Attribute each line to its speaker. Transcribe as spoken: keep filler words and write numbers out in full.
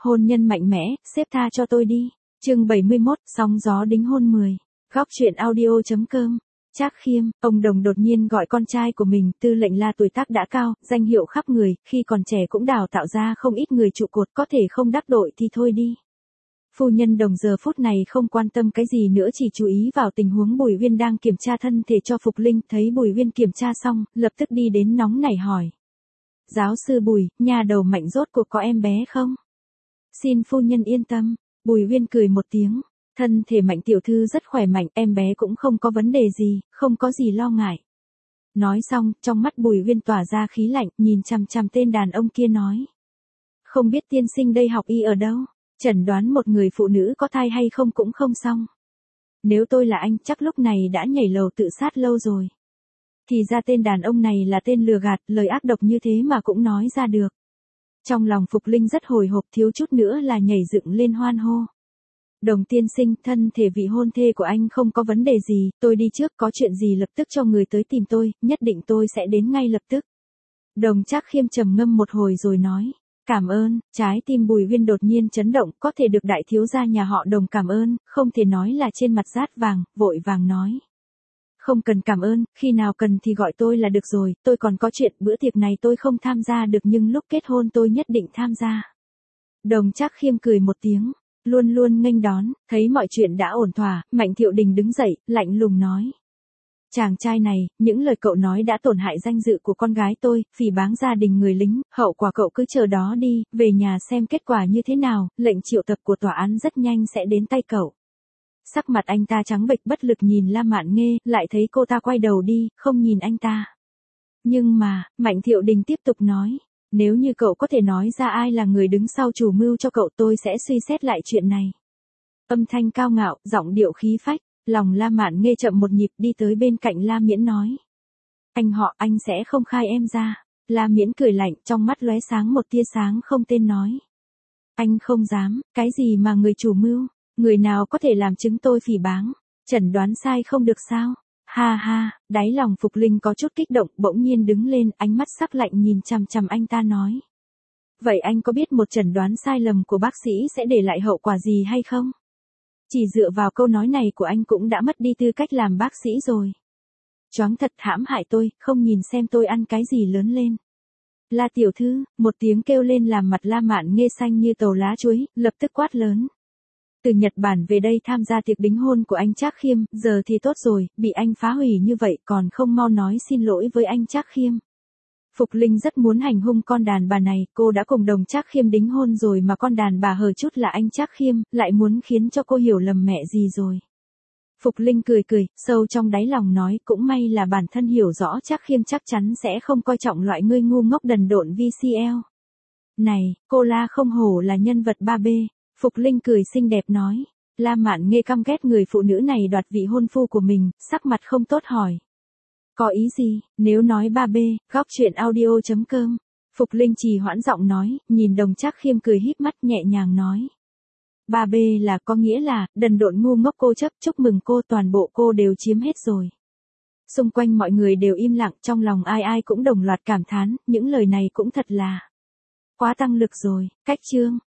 Speaker 1: hôn nhân mạnh mẽ, sếp tha cho tôi đi. Chương bảy mươi mốt, sóng gió đính hôn mười. Góc truyện audio chấm com. Trác Khiêm, ông Đồng đột nhiên gọi con trai của mình, Tư lệnh La tuổi tác đã cao, danh hiệu khắp người, khi còn trẻ cũng đào tạo ra không ít người trụ cột, có thể không đắc đội thì thôi đi. Phu nhân Đồng giờ phút này không quan tâm cái gì nữa, chỉ chú ý vào tình huống Bùi Uyên đang kiểm tra thân thể cho Phục Linh, thấy Bùi Uyên kiểm tra xong, lập tức đi đến nóng nảy hỏi. Giáo sư Bùi, nhà đầu Mạnh rốt cuộc có em bé không? Xin phu nhân yên tâm, Bùi Uyên cười một tiếng. Thân thể Mạnh tiểu thư rất khỏe mạnh, em bé cũng không có vấn đề gì, không có gì lo ngại. Nói xong, trong mắt Bùi Uyên tỏa ra khí lạnh, nhìn chằm chằm tên đàn ông kia nói. Không biết tiên sinh đây học y ở đâu, chẩn đoán một người phụ nữ có thai hay không cũng không xong. Nếu tôi là anh, chắc lúc này đã nhảy lầu tự sát lâu rồi. Thì ra tên đàn ông này là tên lừa gạt, lời ác độc như thế mà cũng nói ra được. Trong lòng Phục Linh rất hồi hộp, thiếu chút nữa là nhảy dựng lên hoan hô. Đồng tiên sinh, thân thể vị hôn thê của anh không có vấn đề gì, tôi đi trước, có chuyện gì lập tức cho người tới tìm tôi, nhất định tôi sẽ đến ngay lập tức. Đồng Trác Khiêm trầm ngâm một hồi rồi nói, cảm ơn. Trái tim Bùi Uyên đột nhiên chấn động, có thể được đại thiếu gia nhà họ Đồng cảm ơn, không thể nói là trên mặt rát vàng, vội vàng nói. Không cần cảm ơn, khi nào cần thì gọi tôi là được rồi, tôi còn có chuyện, bữa tiệc này tôi không tham gia được nhưng lúc kết hôn tôi nhất định tham gia. Đồng Trác Khiêm cười một tiếng. Luôn luôn nghênh đón, thấy mọi chuyện đã ổn thỏa, Mạnh Thiệu Đình đứng dậy, lạnh lùng nói. Chàng trai này, những lời cậu nói đã tổn hại danh dự của con gái tôi, phỉ báng gia đình người lính, hậu quả cậu cứ chờ đó đi, về nhà xem kết quả như thế nào, lệnh triệu tập của tòa án rất nhanh sẽ đến tay cậu. Sắc mặt anh ta trắng bệch bất lực nhìn La Mạn Nghê, lại thấy cô ta quay đầu đi, không nhìn anh ta. Nhưng mà, Mạnh Thiệu Đình tiếp tục nói. Nếu như cậu có thể nói ra ai là người đứng sau chủ mưu cho cậu, tôi sẽ suy xét lại chuyện này. Âm thanh cao ngạo, giọng điệu khí phách, lòng La Mạn Nghê chậm một nhịp đi tới bên cạnh La Miễn nói. Anh họ, anh sẽ không khai em ra. La Miễn cười lạnh, trong mắt lóe sáng một tia sáng không tên nói. Anh không dám, cái gì mà người chủ mưu, người nào có thể làm chứng tôi phỉ báng, chẩn đoán sai không được sao? Ha ha, đáy lòng Phục Linh có chút kích động, bỗng nhiên đứng lên, ánh mắt sắc lạnh nhìn chằm chằm anh ta nói. Vậy anh có biết một chẩn đoán sai lầm của bác sĩ sẽ để lại hậu quả gì hay không? Chỉ dựa vào câu nói này của anh cũng đã mất đi tư cách làm bác sĩ rồi. Choáng thật, hãm hại tôi, không nhìn xem tôi ăn cái gì lớn lên. La tiểu thư, một tiếng kêu lên làm mặt La Mạn Nghê xanh như tàu lá chuối, lập tức quát lớn. Từ Nhật Bản về đây tham gia tiệc đính hôn của anh Trác Khiêm, giờ thì tốt rồi, bị anh phá hủy như vậy còn không mau nói xin lỗi với anh Trác Khiêm. Phục Linh rất muốn hành hung con đàn bà này, cô đã cùng Đồng Trác Khiêm đính hôn rồi mà con đàn bà hờ chút là anh Trác Khiêm, lại muốn khiến cho cô hiểu lầm mẹ gì rồi. Phục Linh cười cười, sâu trong đáy lòng nói cũng may là bản thân hiểu rõ Trác Khiêm chắc chắn sẽ không coi trọng loại ngươi ngu ngốc đần độn vê xê lờ. Này, cô La không hổ là nhân vật ba B. Phục Linh cười xinh đẹp nói. La Mạn Nghê căm ghét người phụ nữ này đoạt vị hôn phu của mình, sắc mặt không tốt hỏi. Có ý gì, nếu nói ba B, góc truyện audio chấm com. Phục Linh trì hoãn giọng nói, nhìn Đồng Trác Khiêm cười híp mắt nhẹ nhàng nói. ba B là có nghĩa là, đần độn ngu ngốc cô chấp, chúc mừng cô, toàn bộ cô đều chiếm hết rồi. Xung quanh mọi người đều im lặng, trong lòng ai ai cũng đồng loạt cảm thán, những lời này cũng thật là quá tăng lực rồi. Cách chương.